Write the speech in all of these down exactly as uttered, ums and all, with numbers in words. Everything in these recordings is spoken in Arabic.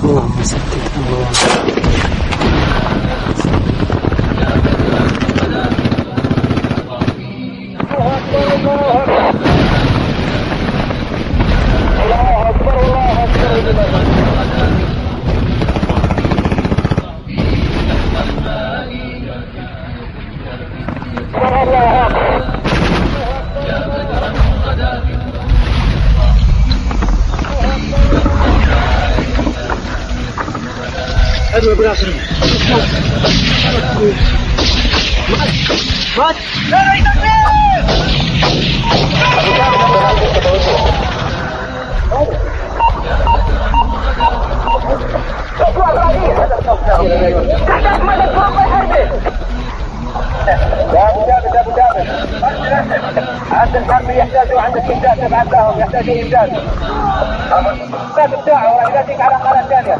اللهم صل أدوى براسنا مات مات لا لا عند الحرب يحتاجوا عند الإنجاز تبعت لهم يحتاجوا إنجاز الإنجاز بتاعه وإنجازك على قناة ثانية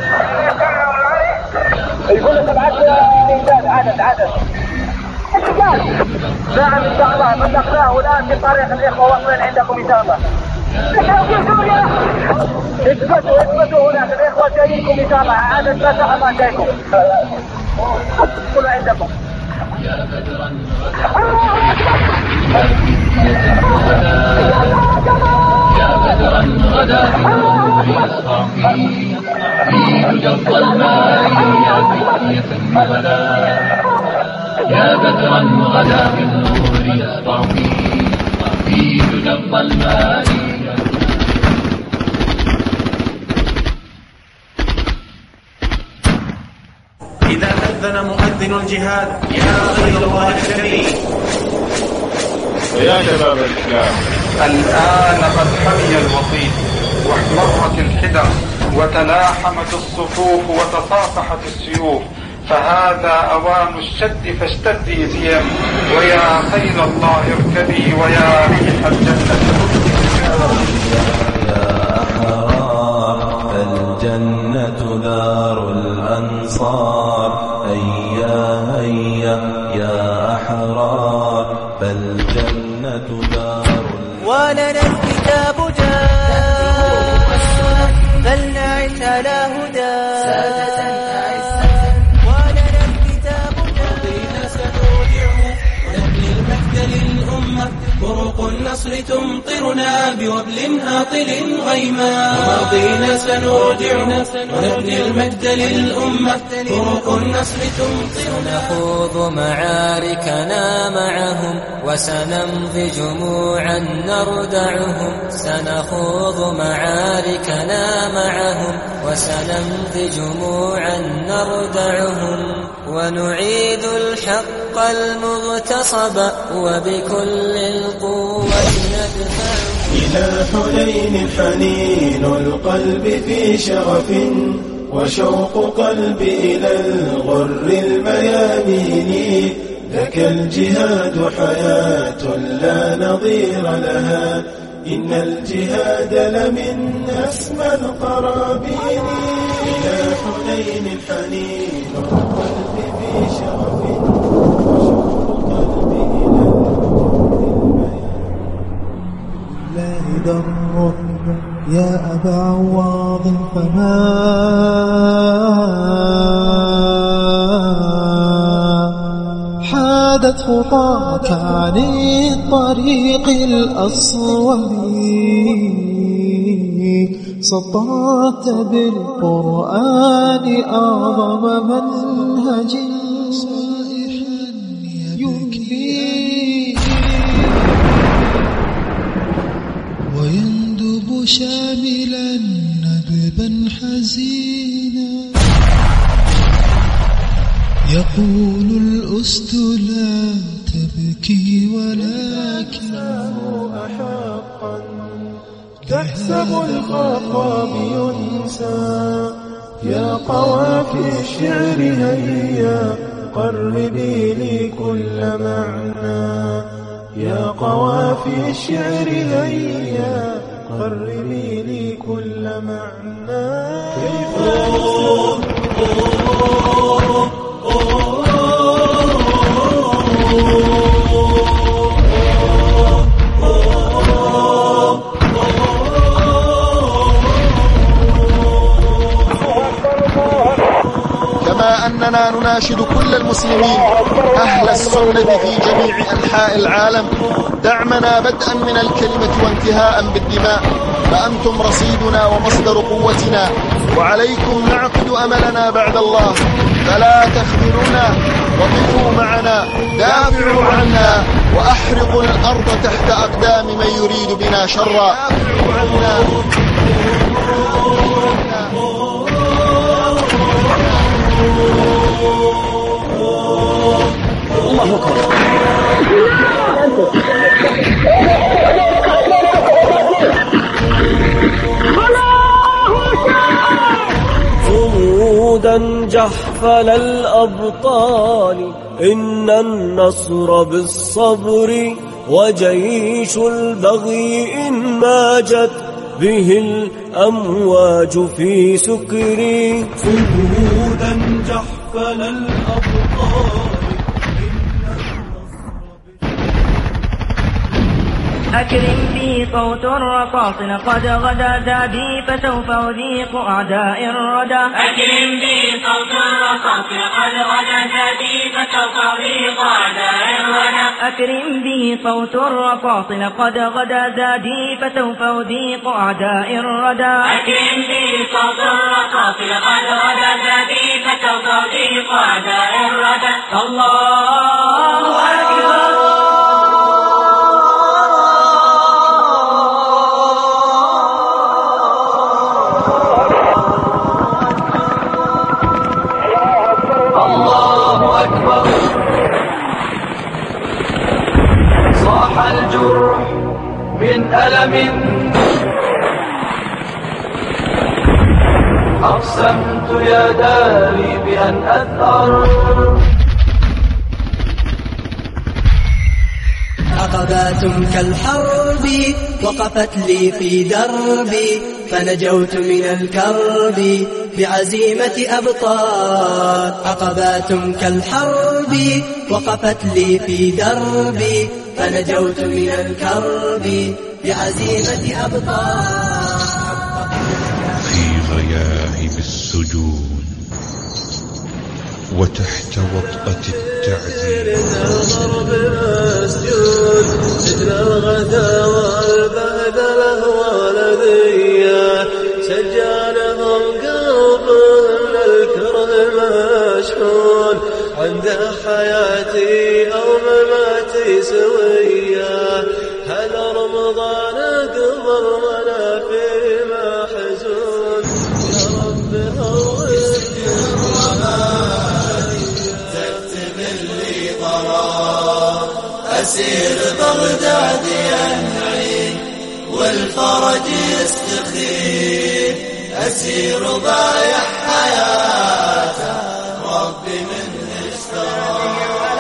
يقول لك ابعث إنجاز عدد عدد إنجاز نعم إن شاء الله بلغناه الآن في طريق الإخوة واصلين عندكم إن شاء الله اثبتوا اثبتوا هناك الإخوة جايينكم إن شاء الله عدد ما شاء الله جايكم كله عندكم يا بدرا غدا بالنور يسطعي في جوف الماء يا بقية النبلا يا بدرا غدا بالنور يسطعي في جوف الماء. إذا أذن مؤذن الجهاد يا غير الله الكريم ويا شباب الإسلام الآن قد حمي الوطيس واحمرت الحدى وتلاحمت الصفوف وتصافحت السيوف فهذا أوان الشد فاشتدي ثياب ويا خيل الله اركبي ويا ريح الجنة يا أحرار فالجنة دار الأنصار هيا هيا يا أحرار فالجنة دار ولنا الكتاب جاء فلنعش على هدى ولنا الكتاب جاء سنودعه ونبني المجد للأمة طرق النصر تمطرنا بوبل هاطل غيما ماضينا سنودعه ونبني المجد للأمة طرق النصر تمطرنا نخوض معاركنا معهم وسنمضي جموعا نردعهم سنخوض معاركنا معهم وسنمضي جموعا نردعهم ونعيد الحق المغتصب وبكل القوة ندفعه. إلى حنين حنين القلب في شغف وشوق قلبي إلى الغر الميامين ذاك الجهاد حياة لا نظير لها إن الجهاد لمن أسمى القرابين. إلى حنين حنين القلب في شغف وشوق قلبي إلى الغر الميامين لا يدر يا أبا عواض فما حادت خطاك عن الطريق الأصوب سطرت بالقرآن أعظم منهج يكفي ويندب شاملا ندبا حزينا يقول الأسد لا تبكي ولكن أحقا تحسب الخطاب ينسى يا قوافي الشعر هيا قربي لي كل معنى يا قوافي الشعر هيا قربي لي كل معنى كيف كما أننا نناشد كل المسلمين أهل السنة في جميع أنحاء العالم دعمنا بدءا من الكلمة وانتهاء بالدماء، فأنتم رصيدنا ومصدر قوتنا، وعليكم نعقد أملنا بعد الله، فلا تخذلونا وقفوا معنا، دافعوا عنا وأحرقوا الأرض تحت أقدام من يريد بنا شرا. الله أكبر. صمودا جحفل الأبطال إن النصر بالصبر، وجيش البغي إن ماجت به الأمواج في سكري. صمودا جحفل الأبطال. أكرم بي صوت الرصاص قد غدا زادي، فسوف أذيق أعداء الردى. أكرم بي صوت الرصاص قد غدا زادي، فسوف أذيق أعداء الردى. أكرم به صوت الرصاص قد غدا زادي، فسوف أذيق أعداء الردى. أكرم به صوت الرصاص قد غدا زادي، فسوف أذيق أعداء الردى. الله أكبر. صاح الجرح من ألم، أقسمت يا داري بأن أثأر. عقبات كالحرب وقفت لي في دربي، فنجوت من الكرب بعزيمة أبطال. عقبات كالحرب وقفت لي في دربي، فنجوت من الكرب بعزيمة أبطال. في غياهب السجون وتحت وطأة التعذيب، الضرب مسجون سجن الغدا والبهدله والأذية، سجانهم قلبهم للكره مشحون، عنده حياتي أو مماتي سوية. هذا رمضان قبل وانا في محزون، يا رب هون تكتب لي ضرار، أسير بغداد ينعي والفرج يستخير، أسير بايع حياته ربي منه اشترى.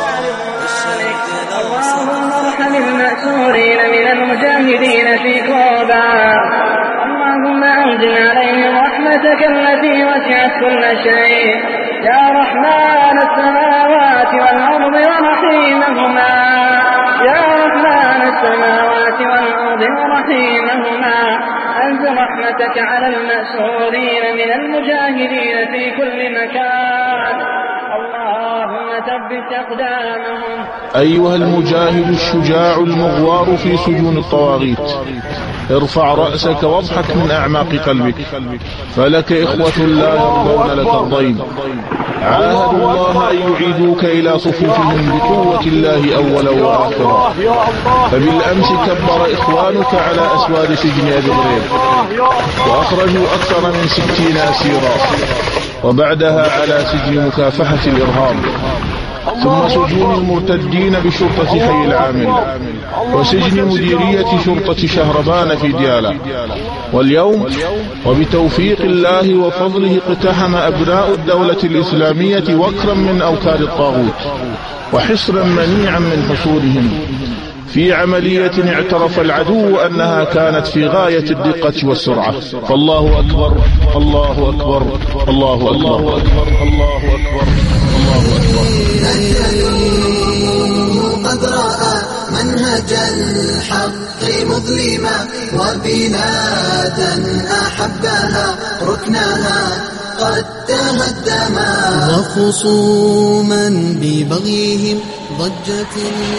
اللهم ارحم المأسورين من المجاهدين في كوبا، اللهم أنزل عليهم رحمتك التي وسعت كل شيء، يا رحمن السماوات والأرض ورحيمهما، يا رحمن السماوات والأرض ورحيمهما، أنزل رحمتك على المأسورين من المجاهدين في كل مكان، اللهم ثبت أقدامهم. أيها المجاهد الشجاع المغوار في سجون الطواغيت، ارفع رأسك واضحك من أعماق قلبك، فلك إخوة لا يرضون لك الضيم، عاهدوا الله أن يعيدوك إلى صفوفهم بقوة الله أولا وآخرا. فبالأمس كبر إخوانك على أسوار سجن أبي غريب، وأخرجوا أكثر من ستين أسيرا، وبعدها على سجن مكافحة الإرهاب، ثم سجون المرتدين بشرطة حي العامل، وسجن مديرية شرطة شهربان في ديالى. واليوم وبتوفيق الله وفضله اقتحم أبناء الدولة الإسلامية وكرا من أوتار الطاغوت وحصرا منيعا من حصولهم، في عملية اعترف العدو أنها كانت في غاية الدقة والسرعة. فالله أكبر، الله أكبر، الله أكبر، الله أكبر، الله أكبر، الله أكبر. قد رأى منهج الحق مظلما، وبلادا أحبها ركنها قد أراها الدماء وخصوما ببغيهم ضجة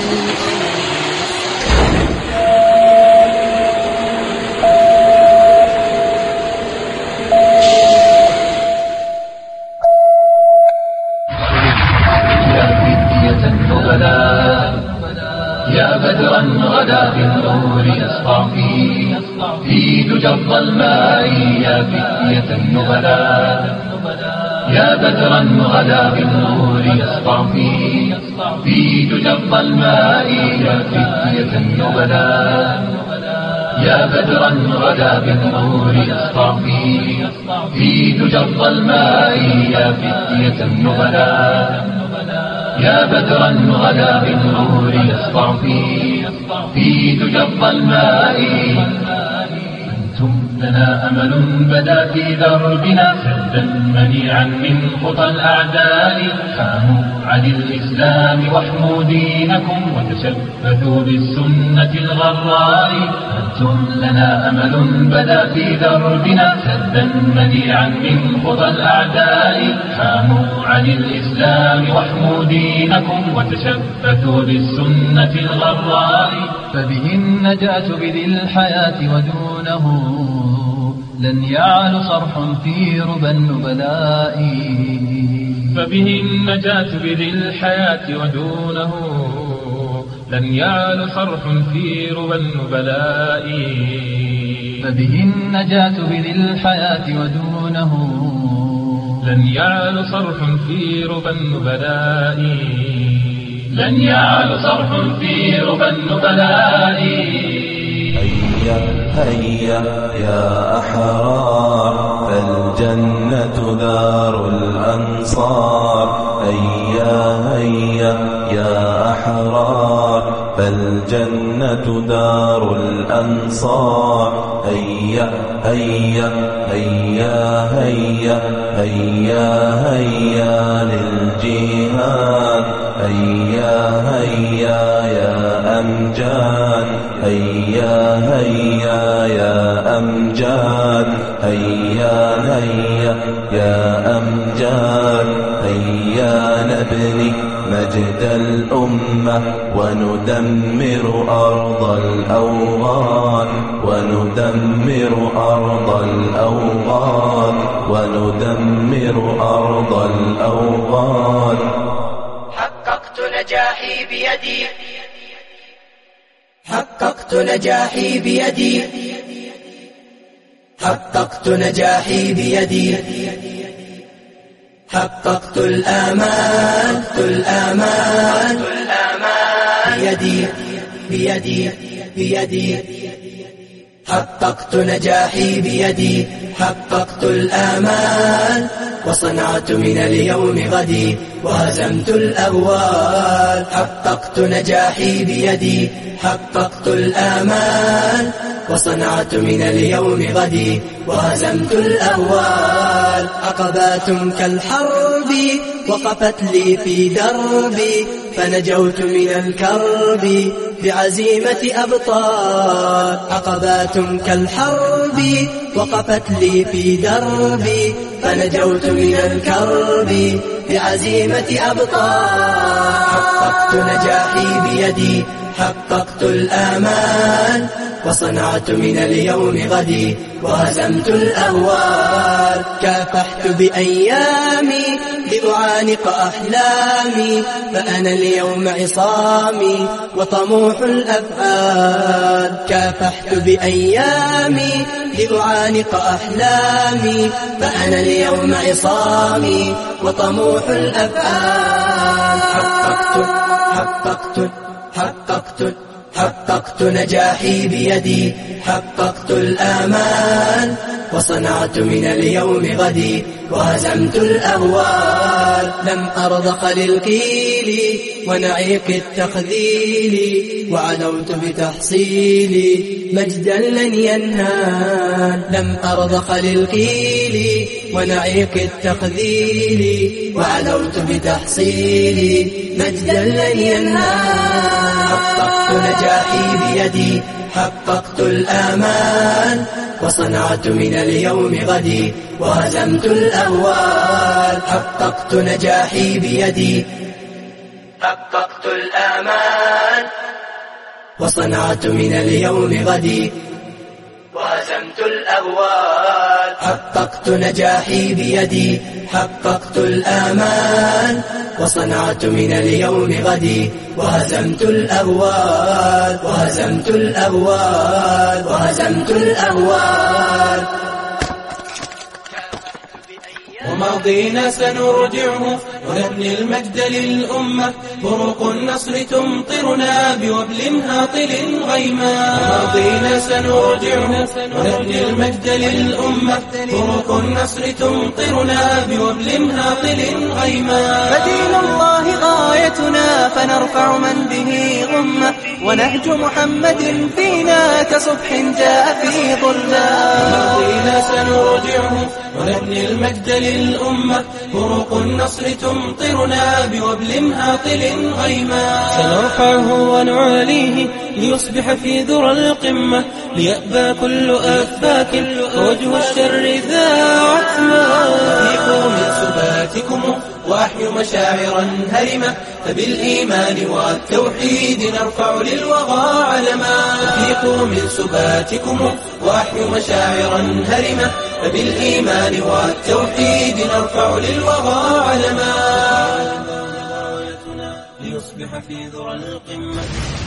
يا بدرا غدا بالنور يسطع في في دجى الظلماء يا فتية النبلاء يا بدرا غدا بالنور يسطع في في دجى الظلماء يا فتية النبلاء يا بدرا غدا بالنور يسطع في في دجى الظلماء يا فتية النبلاء يا بدرا غدا بالنور يسطع في في دجى الظلماء أنتم لنا أمل بدا في دربنا سدا منيعا من خطى الأعداء حاموا عن الإسلام واحموا دينكم وتشبثوا بالسنة الغراء أنتم لنا أمل بدا في دربنا سدا منيعا من خطى الأعداء حاموا عن الإسلام واحموا دينكم وتشبثوا بالسنة الغراء فبه النجاة بذي الحياة ودونه لن يعل صرح في ربى النبلاء فبه النجاة بذي الحياة ودونه لن يعل صرح في ربى النبلاء فبه النجاة بذي الحياة ودونه لن يعل صرح في ربى النبلاء لن يعل صرح في ربى النبلاء هيا هيا يا أحرار فالجنة دار الأنصار هيا هيا يا أحرار فالجنة دار الأنصار هيا هيا هيا هيا هيا هيا للجهاد هيا هيا يا أمجاد هيا هيا يا أمجاد هيا هيا يا أمجاد هيا نبني مجد الأمة وندمر أرض الأوغان وندمر أرض الأوغان وندمر أرض الأوغان حققت نجاحي بيدي حققت نجاحي بيدي حققت نجاحي بيدي حققت الآمال الآمال بيدي بيدي بيدي حققت نجاحي بيدي حققت الآمال وصنعت من اليوم غدي وهزمت الأهوال حققت نجاحي بيدي حققت الآمال وصنعت من اليوم غدي وهزمت الأهوال عقبات كالحرب وقفت لي في دربي فنجوت من الكرب بعزيمة أبطال عقبات كالحرب وقفت لي في دربي فنجوت من الكرب بعزيمة أبطال حققت نجاحي بيدي حققت الآمال وصنعت من اليوم غدي وهزمت الأهوال كافحت بأيامي لأعانق أحلامي فأنا اليوم عصامي وطموح الأفعال كافحت بأيامي لأعانق أحلامي فأنا اليوم عصامي وطموح الأفعال حققت حققت حققت حققت نجاحي بيدي حققت الآمال وصنعت من اليوم غدي وهزمت الأهوال لم أرضخ للقيل ونعيق التخذيل وعلوت بتحصيلي مجدا لن ينهال لم أرضخ للقيل ونعيق التخذيل وعلوت بتحصيلي مجدا لن ينهال حققت نجاحي بيدي حققت الآمال وصنعت من اليوم غدي وهزمت الأهوال حققت نجاحي بيدي، حققت الآمال وصنعت من اليوم غدي، وهزمت الأهوال. حققت نجاحي بيدي، حققت الآمال وصنعت من اليوم غدي، وهزمت الأهوال، وهزمت الأهوال، وهزمت الأهوال. وماضينا سنرجعه ونبني المجد للأمة، بروق النصر تمطرنا بوبل هاطل غيما. وماضينا سنرجعه ونبني المجد للأمة، بروق النصر تمطرنا بوبل هاطل غيما. فدين الله غايتنا فنرفع من به غمة، ونهج محمد فينا كصبح جاء في ظلما. وماضينا سنرجعه ونبني المجد للأمة، بروق النصر تمطرنا بوبل هاطل غيما. سنرفعه ونعاليه ليصبح في ذرى القمة، ليأبى كل أفاك وجه الشر ذا عتما. أفيقوا من سباتكم وأحيوا مشاعرا هرمة، فبالإيمان والتوحيد نرفع للوغى علما. أفيقوا من سباتكم وأحيوا مشاعرا هرمة، فبالإيمان والتوحيد نرفع للوغى علما. ليصبح في ذرى القمة.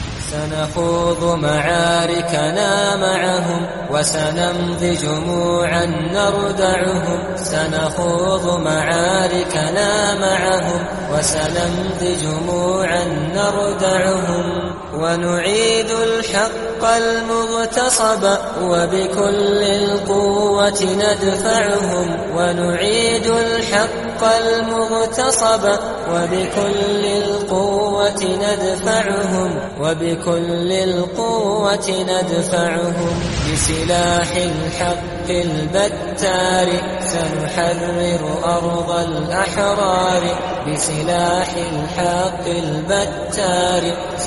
سنخوض معاركنا معهم وسنمضي جموعا نردعهم. سنخوض معاركنا معهم وسنمضي جموعا نردعهم، ونعيد الحق المغتصب وبكل القوة ندفعهم. ونعيد الحق المغتصب وبكل القوة ندفعهم، وبكل القوة ندفعهم. بسلاح الحق البتار سنحرر أرض الأحرار. بسلاح الحق البتار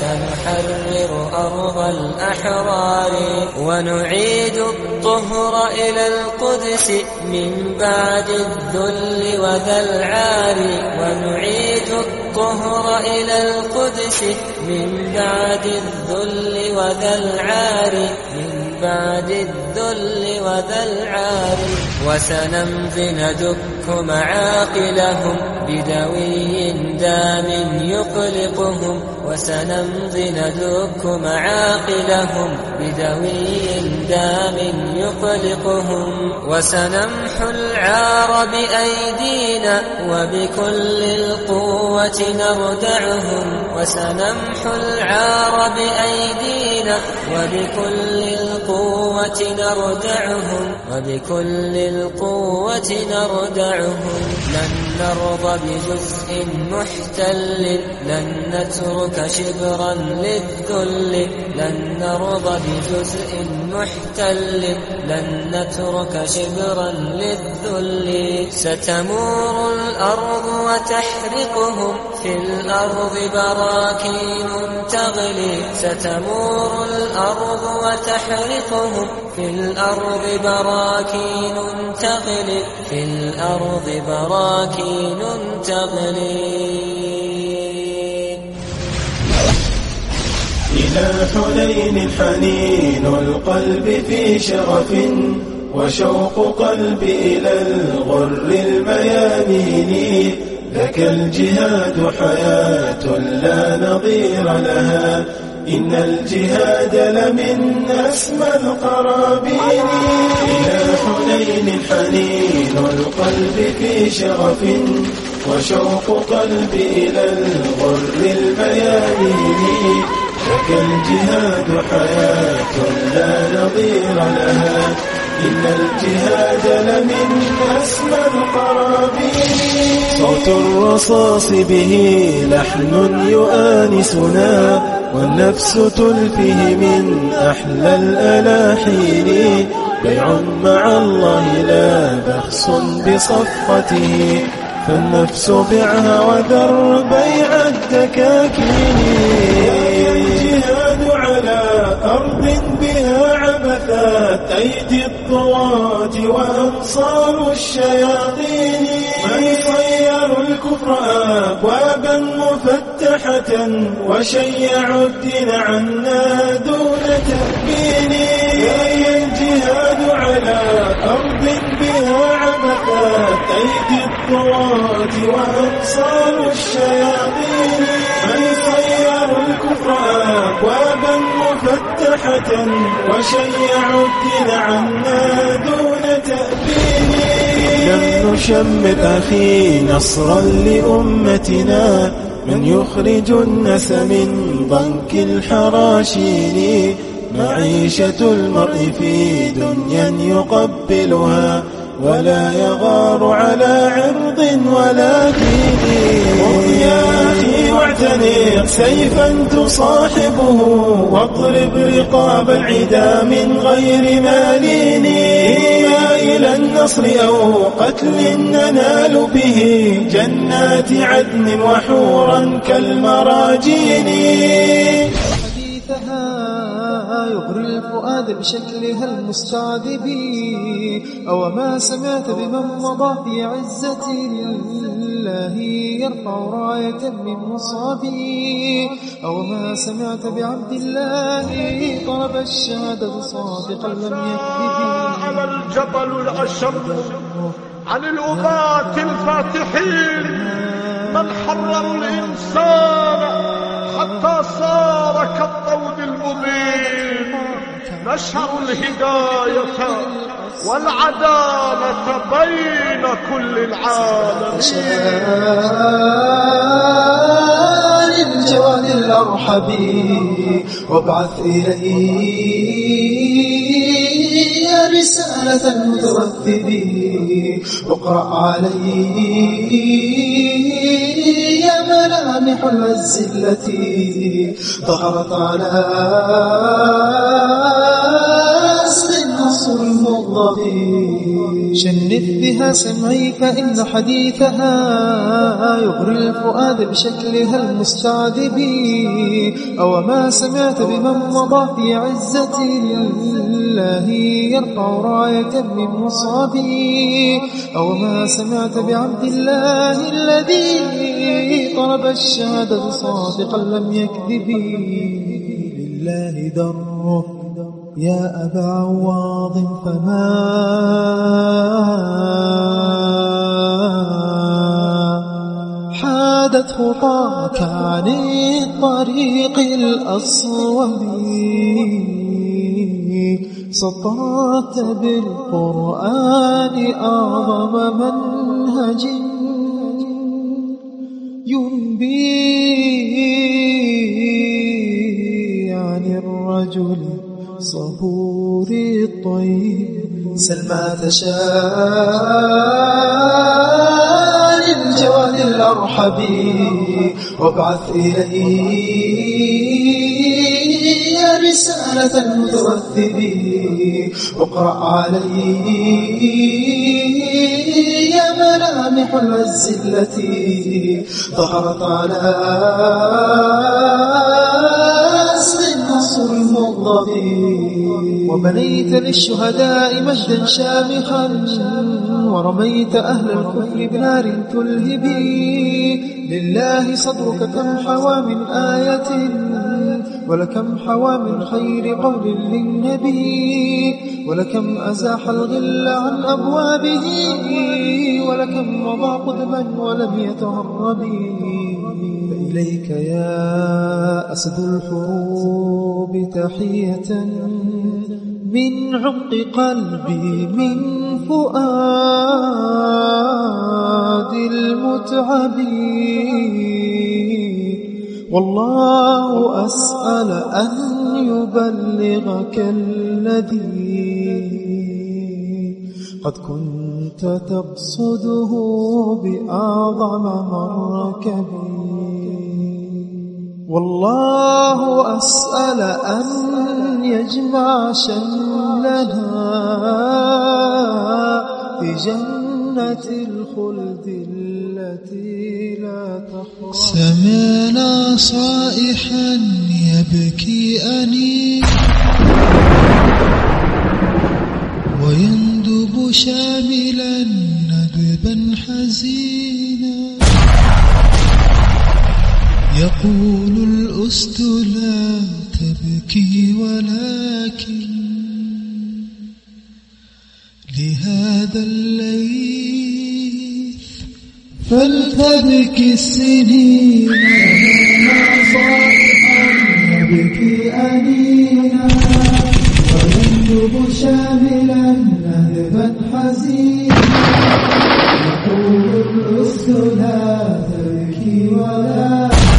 سنحرر أرض الأحرار، ونعيد الطهر إلى القدس من بعد الذل وذا العار. ونعيد الطهر إلى القدس من بعد الذل وذا العار، من بعد الذل وذا العار. وسنمضي ندك معاقلهم بدوي دام يقلقهم. وسنمضي ندك معاقلهم بدوي دام يقلقهم. وسنمحو العار بأيدينا وبكل القوة نردعهم. وسنمحو العار بأيدينا وبكل القوة نردعهم، وبكل القوة نردعهم. لن نرضى بجزء محتل، لن نترك شبرا للذل. لن نرضى بجزء محتل، لن نترك شبرا للذل. ستمور الأرض وتحرقهم في الأرض براكين تغلي. ستمور الأرض وتحرقهم في الأرض براكين تغلي. في الأرض براكين تغلي. إلى حنين حنين القلب في شغف، وشوق قلبي إلى الغر الميامين. لك الجهاد حياة لا نظير لها، إن الجهاد لمن أسمى القرابين. إلى حنين حنين القلب في شغف، وشوق قلبي إلى الغر الميامين. لك الجهاد حياة لا نظير لها، إن الجهاد لمن أسمى القرابين. صوت الرصاص به لحن يؤانسنا، والنفس تلفه من أحلى الألاحين. بيع مع الله لا بخس بصفقته، فالنفس بعها وذر بيع الدكاكين. الجهاد على أرض بها عبثات أيدي الطغاة وأنصار الشياطين. من صير وشيعوا الدين عنا دون تأبين. يا الجهاد على أرض بها عبثات أيدي الطغاة وأبصار الشياطين. من صيروا الكفر أبوابا مفتحة وشيعوا الدين عنا دون تأبين. لم نشمر أخي نصرا لأمتنا من يخرج الناس من ضنك الحراشين. معيشة المرء في دنيا يقبلها ولا يغار على عرض ولا دين. قم يا أخي واعتنق سيفا تصاحبه واضرب رقاب العدا من غير مالين. إما إلى النصر أو قتل ننال به جنات عدن وحورا كالمراجين. يغري الفؤاد بشكلها المستعذب. أو ما سمعت بمن مضى في عزة الله يرفع راية من مصابي. أو ما سمعت بعبد الله طلب الشهادة صادقا لم يكذب. على الجبل الأشر عن الأباة الفاتحين من حرروا الإنسان حتى صار كالطود المبين. نشروا الهداية والعدالة بين كل العالمين. للجواد الأرحبي وابعث إلي رسالة المتوثبين. واقرأ علي يا ملامح العز التي ظهرت على أسر النصر المغضبين. شنف بها سمعي فإن حديثها يغري الفؤاد بشكلها المستعذب. أو ما سمعت بمن مضى في عزة الله يرفع راية من مصابي. أو ما سمعت بعبد الله الذي طلب الشهادة صادقا لم يكذب. لله در يا أبا عواض فما حادت خطاك عن الطريق الأصوب. سطرت بالقرآن أعظم منهج ينبي عن الرجل صبور الطيب. سلمى تشاء للجواد الأرحبي وابعث إلي رسالة المتوثبين. واقرأ علي يا ملامح العز التي ظهرت على أسر النصر المغضبين. وبنيت للشهداء مجدا شامخا ورميت أهل الكفر بنار تلهبي. لله صدرك كم حوى من آية ولكم حوى من خير قول للنبي. ولكم أزاح الغل عن أبوابه ولكم مضى قدما ولم يتهرب. فإليك يا أسد الحروب تحية من عمق قلبي من فؤاد المتعبين. والله أسأل أن يبلغك الذي قد كنت تقصده بأعظم مركب. والله أسأل أن يجمع شملنا في جنة الخلد التي لا تخرج. سمعنا صائحا يبكي أنين ويندب شاملا ندبا حزينا. يقول الأسد لا تبكي ولكن لهذا الليث فلتبكي السنين صالحا يبكي أنينا ويندب شاملا نهبا حزينا يقول الأسد لا تبكي ولا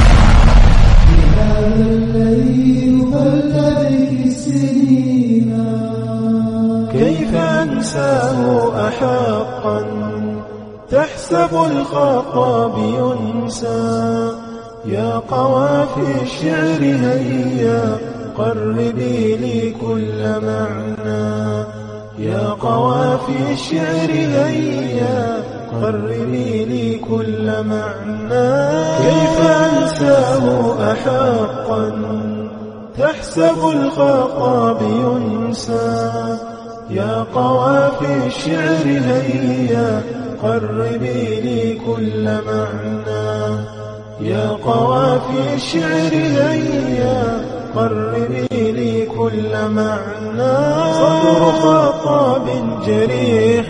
لهذا الليل فلتبكي السنين كيف أنساه أحقا تحسب الخطاب ينسى يا قوافي الشعر هيا قربي لي كل معنى يا قوافي الشعر هيا قربي لي كل معنى كيف أنساه أحقا تحسب الخطاب ينسى يا قوافي الشعر هيا قربي لي كل معنى يا قوافي الشعر هيا قربي لي كل معنى صدر خطاب جريح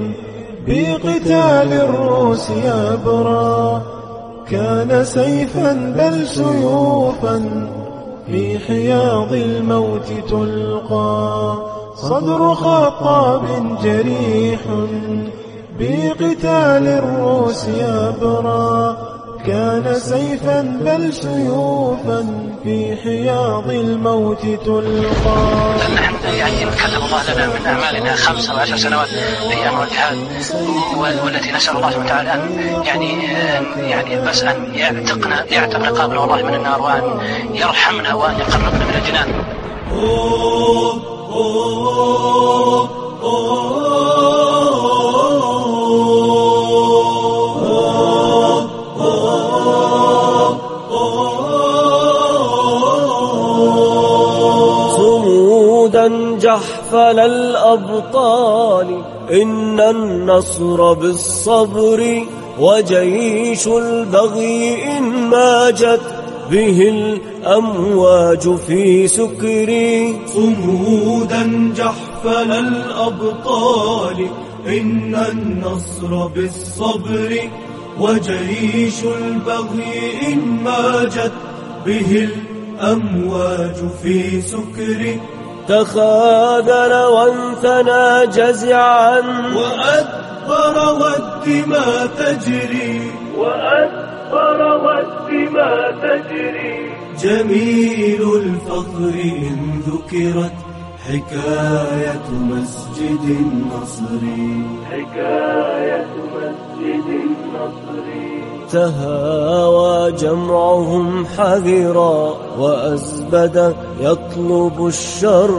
بقتال الروس يبرى كان سيفا بل سيوفا في حياض الموت تلقى صدر خطاب جريح بقتال الروس يبرى كان سيفا بل سيوفا في حياض الموت تلقى. نحن يعني كتب الله لنا من أعمالنا خمس أو عشر سنوات أيام الجهاد والتي نسأل الله سبحانه وتعالى أن يعني يعني بس أن يعتقنا يعتق رقابنا والله من النار وأن يرحمنا وأن يقربنا من الجنان. صمودا جحفل الأبطال إن النصر بالصبر وجيش البغي إن ماجت به الأمواج في سكري. صمودا جحفل الأبطال إن النصر بالصبر وجيش البغي إن ماجت به الأمواج في سكري. تخاذل وانثنى جزعا وأدبر والدماء تجري وأدبر والدماء تجري. جميل الفخر إن ذكرت حكاية مسجد النصر حكاية مسجد النصر. تهاوى جمعهم حذرا وأزبد يطلب الشر.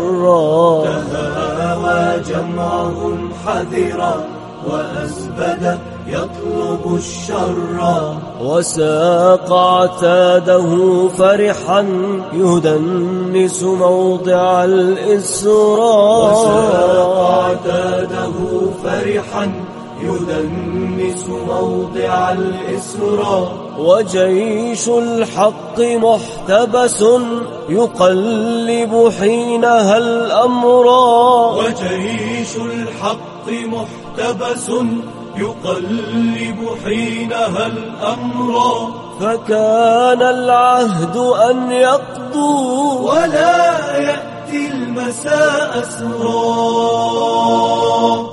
تهاوى جمعهم حذرا وأزبد يطلب الشر. وساق عتاده فرحا يدنس موضع الإسراء. وساق عتاده فرحا يدنس موضع الإسراء. وجيش الحق محتبس يقلب حينها الأمراء. وجيش الحق محتبس يقلب حينها الأمراء. فكان العهد أن يقضوا ولا يأتي المساء أسرا.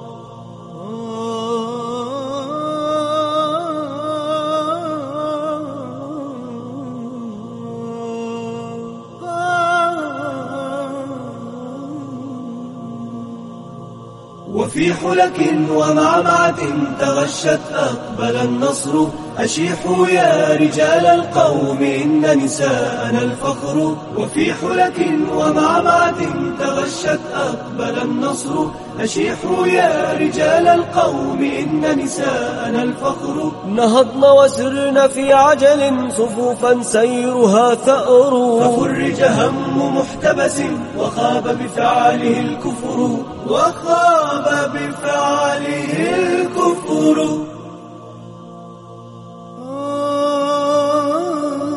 وفي حلك ومعمعة تغشت أقبل النصر. أشيحوا يا رجال القوم إن نساءنا الفخر. وفي حلك ومعمعة تغشت أقبل النصر. أشيحوا يا رجال القوم إن نساءنا الفخر. نهضن وسرن في عجل صفوفا سيرها ثأر. ففرج هم محتبس وخاب بفعله الكفر. وخاب بفعله الكفر.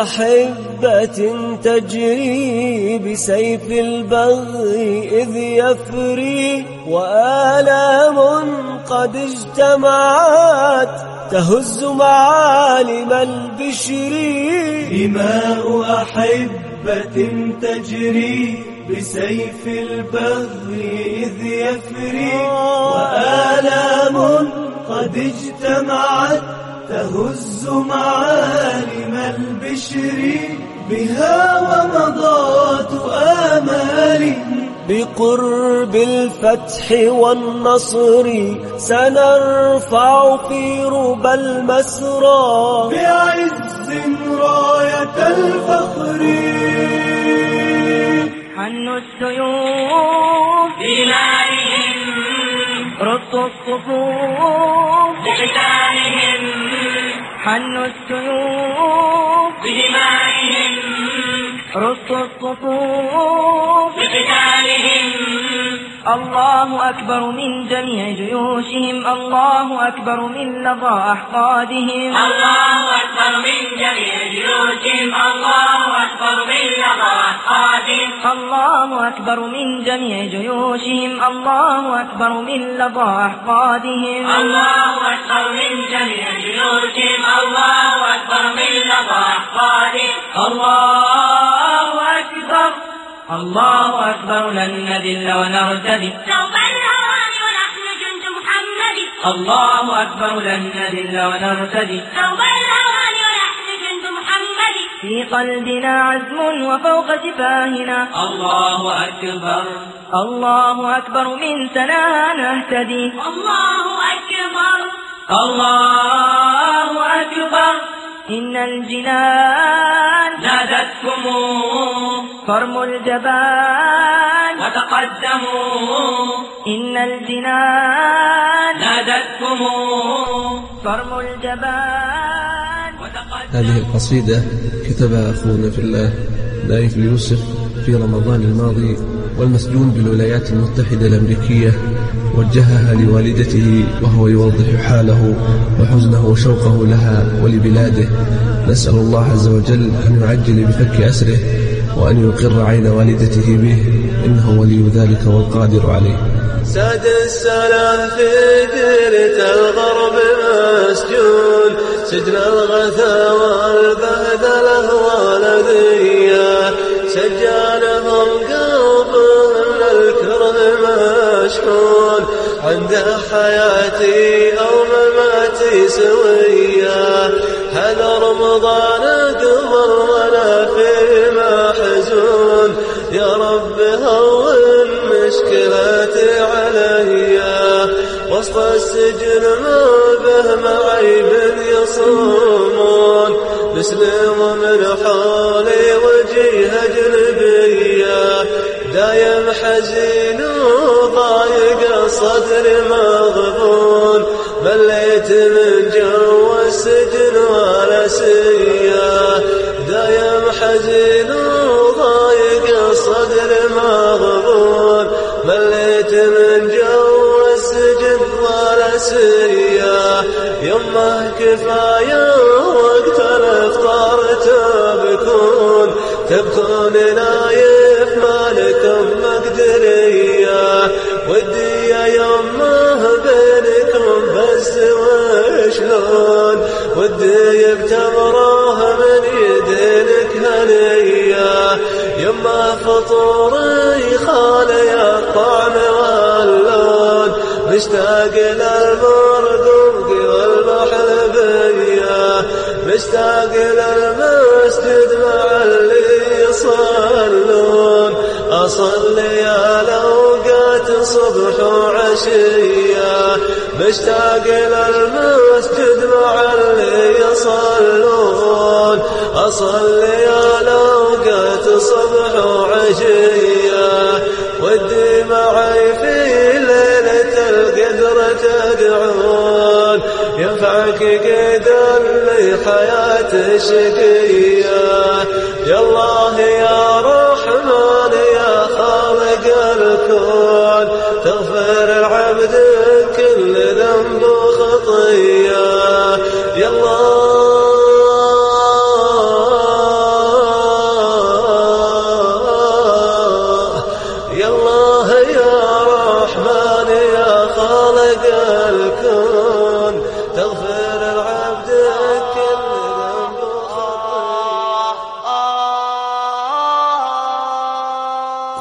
أحبة تجري بسيف البغي إذ يفري، وآلام قد اجتمعت تهز معالم البشر. دماء أحبة تجري بسيف البغي إذ يفري، وآلام قد اجتمعت تهز معالم البشر. بها ومضات آمال بقرب الفتح والنصر، سنرفع في ربى المسرى بعز راية الفخر. حنوا السيوف بمالهم رصوا الصفوف بقتالهم حنوا السيوف بدمائهم رصوا الصفوف بقتالهم. الله أكبر من جميع جيوشهم، الله أكبر من لظى أحقادهم، الله أكبر من جميع جيوشهم، الله أكبر من لظى أحقادهم، الله أكبر من جميع جيوشهم، الله أكبر من لظى أحقادهم، الله أكبر من جميع جيوشهم، الله أكبر من لظى أحقادهم. الله أكبر الله أكبر لن نذل ونرتدي سوف الهوان ونحن جند محمد. الله أكبر لن نذل ونرتدي سوف الهوان ونحن جند محمد. في قلبنا عزم وفوق سفاهنا الله أكبر الله أكبر من سناها نهتدي. الله أكبر الله أكبر إن الجنان نادتكم فرموا الجبان وتقدموا. إن الجنان نادتكم فرموا الجبان وتقدموا. هذه القصيدة كتبها أخونا في الله نايف يوسف في رمضان الماضي والمسجون بالولايات المتحدة الأمريكية، وجهها لوالدته وهو يوضح حاله وحزنه وشوقه لها ولبلاده. نسأل الله عز وجل أن يعجل بفك أسره وأن يقر عين والدته به، إنه ولي ذلك والقادر عليه. ساد السلام في ديرة الغرب مسجون، سجن الغثى والبهدلة والأذية، سجانهم قلبهم للكره مشحون، عند حياتي أو مماتي سوية. هذا رمضان قمر ولا في محزون، يا رب هون مشكلاتي عليا. وسط السجن ما به معيب يصومون، مسلم من حولي وجيه أجنبية. دايم حزين وضايق الصدر مغبون، مليت من جو السجن والأسية. دايم حزين وضايق الصدر مغبون، مليت من جو السجن والأسية. يمه كفاية وقت الافطار تبكون، تبكون نايف مالكم مقدرية. ودي يا يمه بينكم بس وشلون، ودي يبتمره من يدينك هنية. يما فطوري خالي الطعم واللون، مشتاق للمرقوق والمحلبية. مشتاق للمسجد مع اللي يصلون، أصلي يا لوقات صبح وعشية. مشتاق للمسجد مع اللي يصلون، أصلي يا لوقات صبح وعشية. ودي معي في ليلة القدر تدعون، ينفعك قد اللي حياة شقية. يا الله يا رحمن يا خالق الكون، تغفر العبد كل ذنب وخطية. يا الله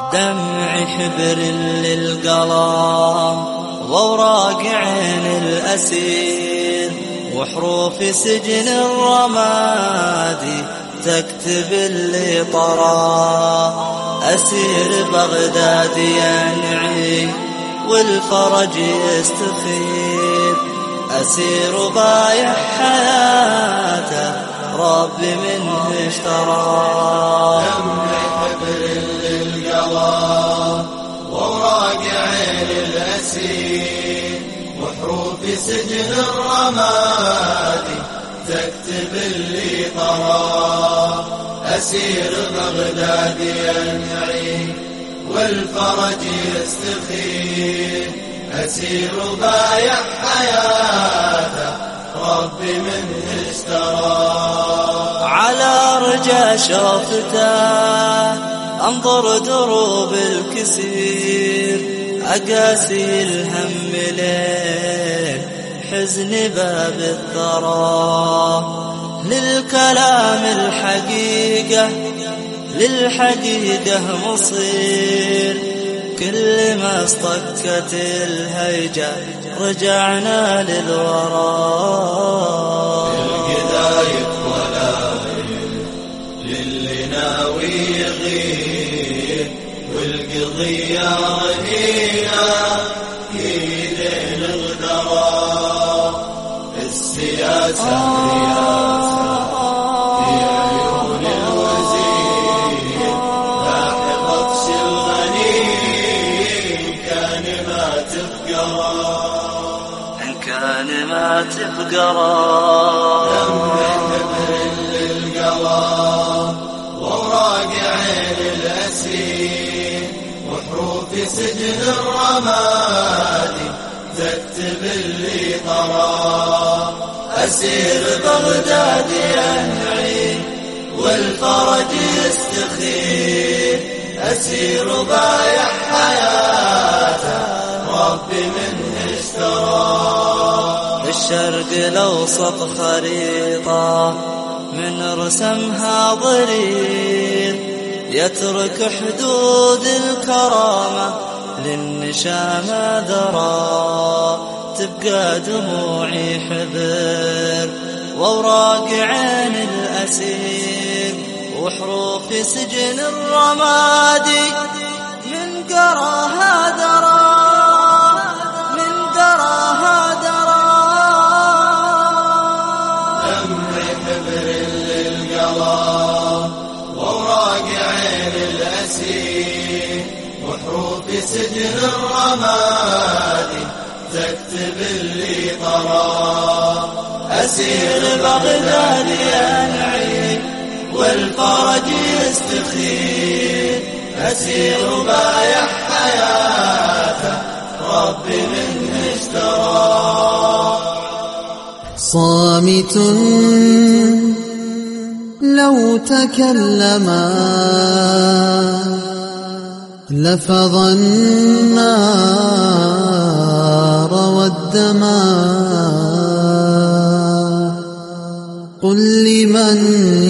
دمع حبر للقلم وأوراق عين الأسير وحروف سجن الرمادي تكتب اللي طرى. أسير بغداد ينعي والفرج يستفيد، أسير بايع حياته ربي منه اشترى. دمع حبر للقلم وأوراق عين الأسير وحروف سجن الرمادي تكتب اللي طرى. أسير بغداد ينعي والفرج يستخير، أسير بايع حياته ربي منه اشترى. على رجا شوفته انظر دروب الكسير، أقاسي الهم لين حزن باب الثرى. للكلام الحقيقة للحقيقة مصير، كل ما اصطكت الهيجة رجعنا للوراء. القذايف ولايل للي ناوي يغير، والقضية رهينة في ليل الغدراء. السياسة رياسة في عيون الوزير، لاحق بطش الغنيم كان ما تفقرا، إن كان ما تفقرا. دمع حبر للقلم وأوراق عين الأسير وحروف سجن الرمادي تكتب اللي طرى. أسير بغداد ينعي والفرج يستخير، أسير بايع حياته ربي منه اشترى. الشرق الأوسط خريطة من رسمها ضرير، يترك حدود الكرامة للنشامة ذرى. تبقى دموعي حبر وأوراق عين الأسير وحروف سجن الرمادي من قراها درى، من قراها درى. دمع حبر للقلم وأوراق عين الأسير وحروف سجن الرمادي تكتب اللي طرى. أسير بغداد ينعي والفرج يستخير، أسير بايع حياته ربي منه اشترى. صامت لو تكلما لفظ النار والدماء. قل لمن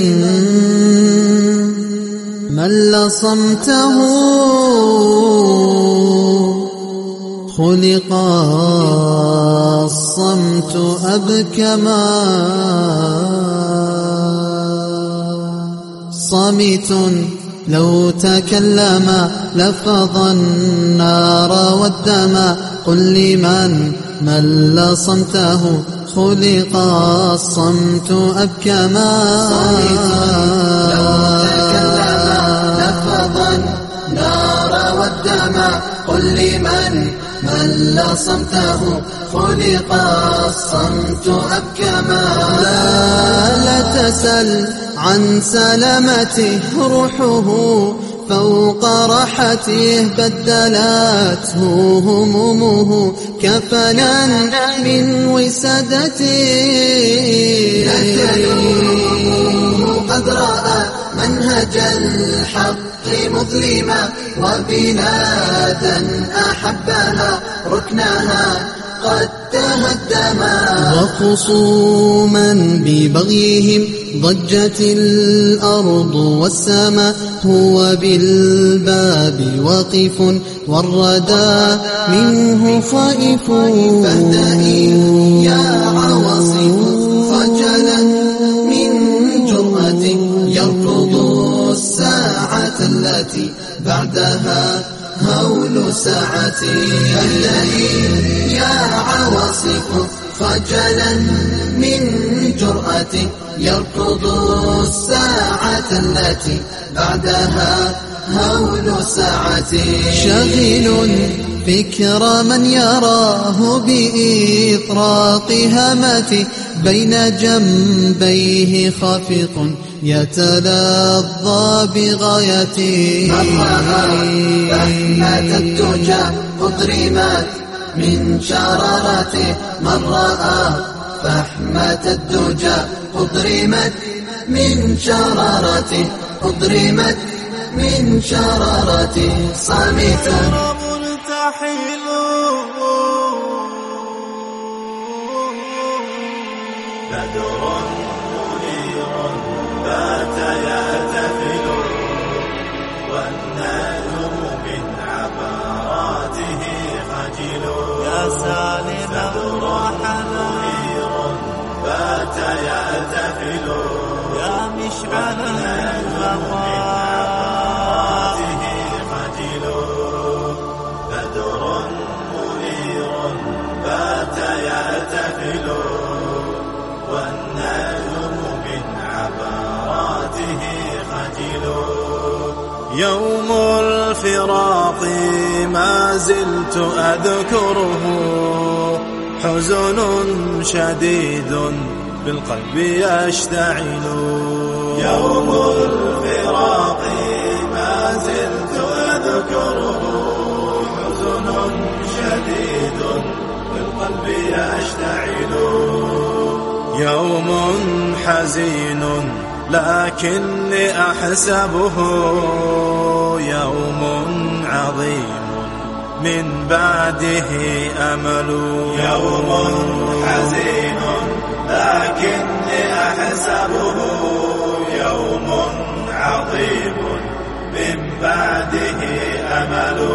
مل صمته خلق الصمت أبكما. صامت لو تكلم لفظ النار والدماء. قل لمن مل صمته خلق الصمت أبكما. لو تكلم لفظ النار والدماء. قل لمن مل صمته خلق الصمت أبكما. لا تسل عن سلامته روحه فوق راحته بدلته همومه كفنا من وسادته. قد رأى منهج الحق مظلما وبلادا أحبها ركنها قد تهدما. وخصوما ببغيهم ضجت الأرض والسماء، هو بالباب واقف والردى منه خائف. فاهدئي يا عواصف خجلا من جرأة، يركض الساعة التي بعدها هول ساعتي. فاهدئي يا عواصف خجلا من جرأة، يركض الساعة التي بعدها هول ساعتي. شاغل فكر من يراه بإطراق همته، بين جنبيه خافق يتلظى بغايته. من رأى فحمة الدجى أضرمت من شرارته، من رأى فحمة الدجى أضرمت من شرارته، أضرمت من شرارته. صامت مرتحل بدر منير بات يهتفل، والنجم من عبراته خجل. يا سالم الرحل منير بات يهتفل، يا مشعل الهوى يوم الفراق ما زلت أذكره، حزن شديد بالقلب يشتعل. يوم الفراق ما زلت أذكره، حزن شديد بالقلب يشتعل. يوم حزين لكني أحسبه يوم عظيم من بعده أمل. يوم حزين لكني أحسبه يوم عظيم من بعده أمل.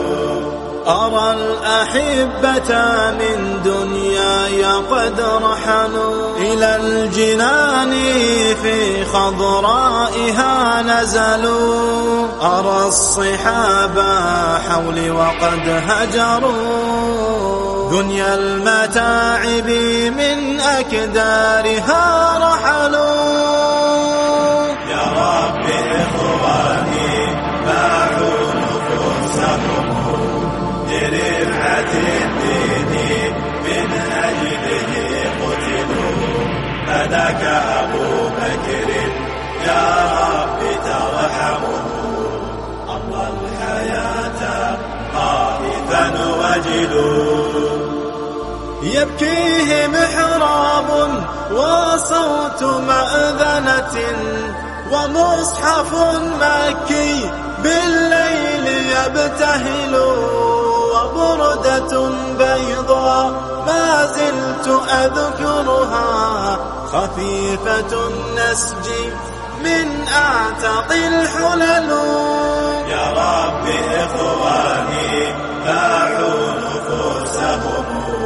أرى الأحبة من دنياي قد رحلوا إلى الجنان في خضرائها نزلوا. أرى الصحاب حولي وقد هجروا دنيا المتاعب من أكدارها رحلوا. يا رب إخواني باعوا نفوسهم لرفعة الدين من أجله قتلوا. فداك أبو بكر يا رب ترحمه، أمضى الحياة خائفا وجلوا. يبكيه محراب وصوت مأذنة، ومصحف مكي بالليل يبتهل، وبردة بيضاء ما زلت أذكرها خفيفة النسج من أعتق الحلل. يا رب إخواني باعوا نفوسهم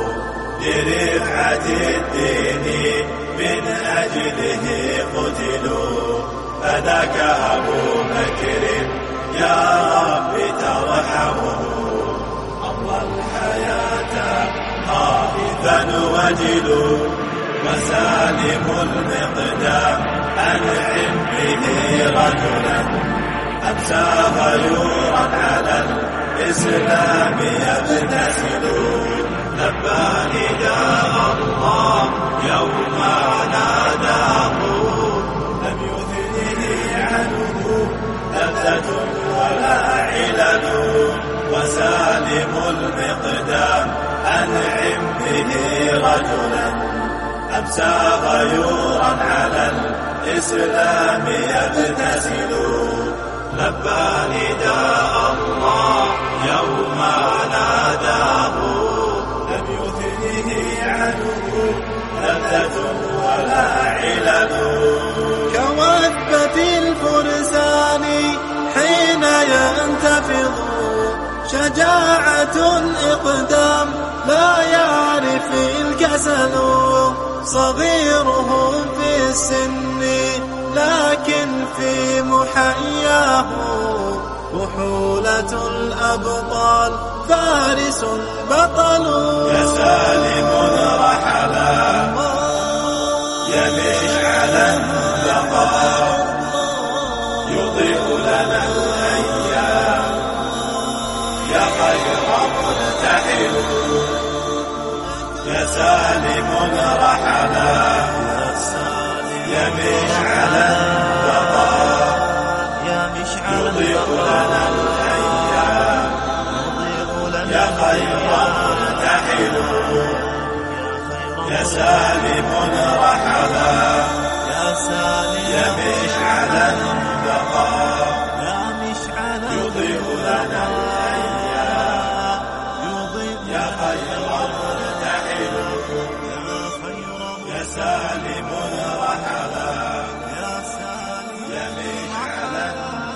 لرفعة الدين من أجله قتلوا. فداك أبو بكر يا رب ترحمه، أمضى الحياة خائفا وجلوا. وسالم المقدام أنعم به رجلا أمسى غيورا على الإسلام يبتسل. لبى نداء الله يوم ناداه، لم يثنه عنه لذة ولا علل. وسالم المقدام أنعم به رجلا أمسى غيورا على الإسلام يبتسل. لبى نداء الله يوم ناداه، لم يثن شجاعة إقدام لا يعرف الكسل صغيرهم في السن لكن في محياه فحولة الأبطال فارس بطل يا سالم رحلا يا مشعلا بقى يضيء لنا الأيام يا خير مرتحل يا سالم رحلا يا مشعلا بقى يضيء لنا الأيام يا خير مرتحل يا سالم رحلا يا مشعلا بقى يضيء لنا الأيام يا خير مرتحل يا سالم رحلا يا مشعلا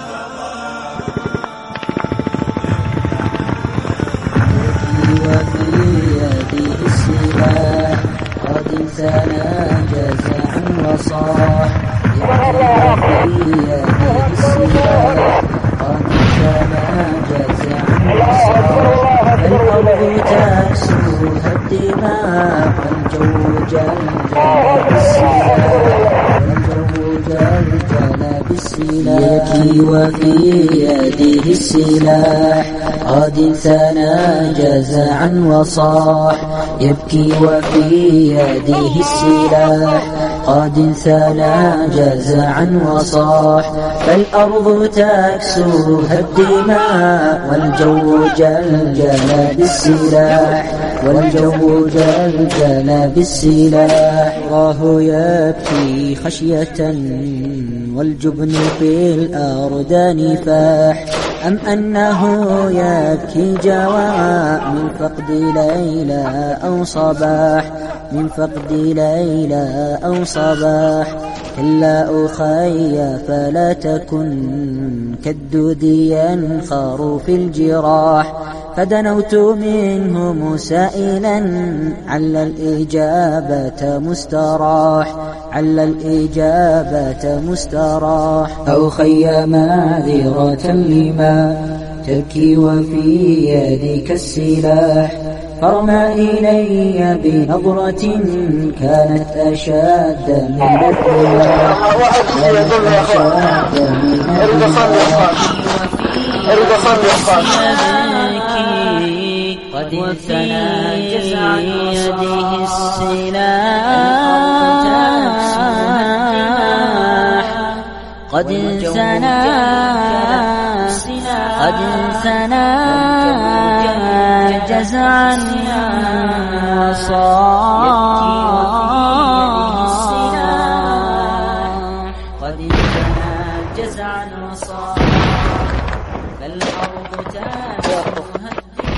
وفي يده السلاح قد سنا جزعا وصاح وفي يده السلاح قد سنا جزعا وصاح الأرض تكسوها الدماء والجو جلجل بالسلاح والجو جلجل بالسلاح يبكي وفي يده السلاح قد ثنى جزعا وصاح يبكي وفي يده السلاح قد ثنى جزعا وصاح فالأرض تكسوها الدماء والجو جلجل بالسلاح والجو جلجل بالسلاح راه يبكي خشية والجبن في الأردان فاح أم أنه يبكي جواء من فقد ليلى أو صباح من فقد ليلى أو صباح كلا أخي فلا تكن كالدود ينخر في الجراح فدنوت منه مسائلا عل الإجابة مستراح عل الإجابة مستراح أو خي معذرة لما تبكي وفي يدك السلاح فرمى إلي بنظرة كانت أشاد من الرياح أشاد من الرياح قد ثنى جزعا يده السلاح قد ثنى قد ثنى جزعا وصاح قد ثنى جزعا وصاح فالأرض تابعها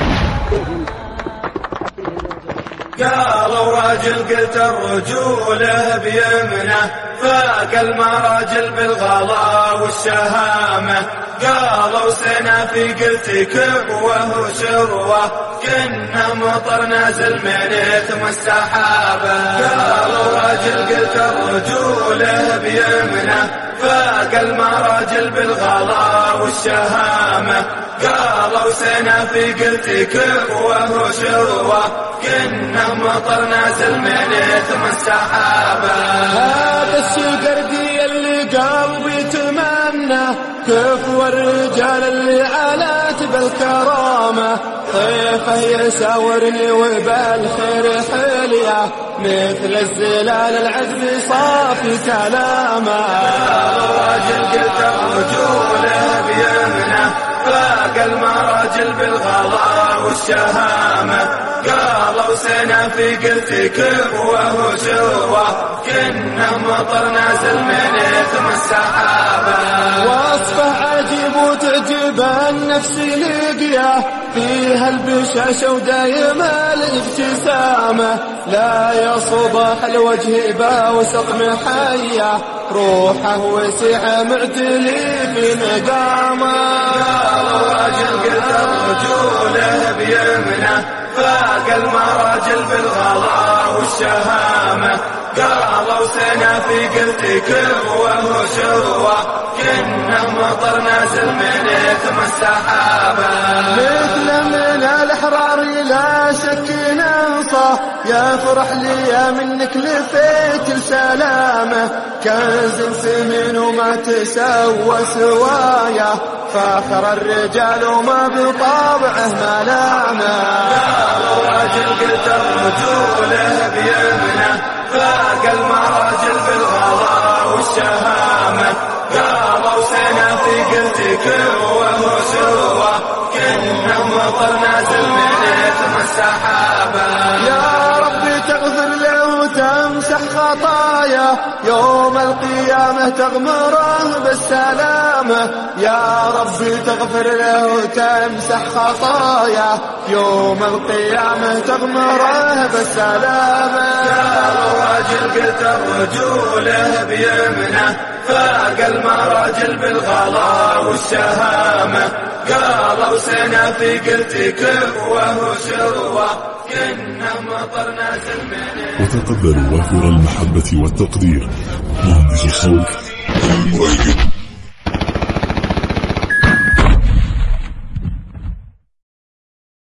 قالوا راجل قلت الرجولة بيمنه فاق المراجل بالغلا والشهامة قالوا سنا في قلت كبوه وشروه كنا مطر نازل من إثم السحابة قالوا راجل قلت الرجولة بيمنه فاق المراجل بالغلا والشهامة قالوا سنا في قلت كبوه وشروه كنا مطر نازل من إثم السحابة هذا الشي قردي اللي قلبي تمنى كفو الرجال اللي علات بالكرامة طيفه يساورني وبالخير حلية مثل الزلال العذب صافي كلامه راجل قلت الرجولة بيمنه فاق المراجل بالغلا والشهامة قالوا سنا في قلت كبوه وشروه كنا مطر نازل من إثم السحابة وصفه عجيب وتعجب النفس لقياه فيها البشاشة ودايما الابتسامة لا يصبح الوجه باوسط محيا روحه وسعة معتلي في مقامه قالوا راجل قلت الرجولة فاق المراجل بالغلا والشهامة قالوا سنا في قلتي كروة وشروة كنا مطر نازل من إثم السحابة مثل من الأحرار لا شك ننصى يا فرح لي يا منك لفيت السلامة كنز سمين وما تسوى سوايا فاخر الرجال وما بطابعه ملامة قالوا راجل قلت الرجولة بيمنه فاق المراجل بالغلا والشهامة قالوا سنا في قلتي كروة وشروة كنا مطر نازل من إثم السحابة يا ربي تغفر له وتمسح خطايا يوم القيامة تغمره بالسلامة يا ربي تغفر له وتمسح خطايا يوم القيامة تغمره بالسلامة قالوا راجل قلت الرجولة بيمنه فاق المراجل بالغلا والشهامة قالوا سنا في قلتي كروة وشروة كنا مطر نازل من وتقبلوا وافر المحبة والتقدير مهندس الصوت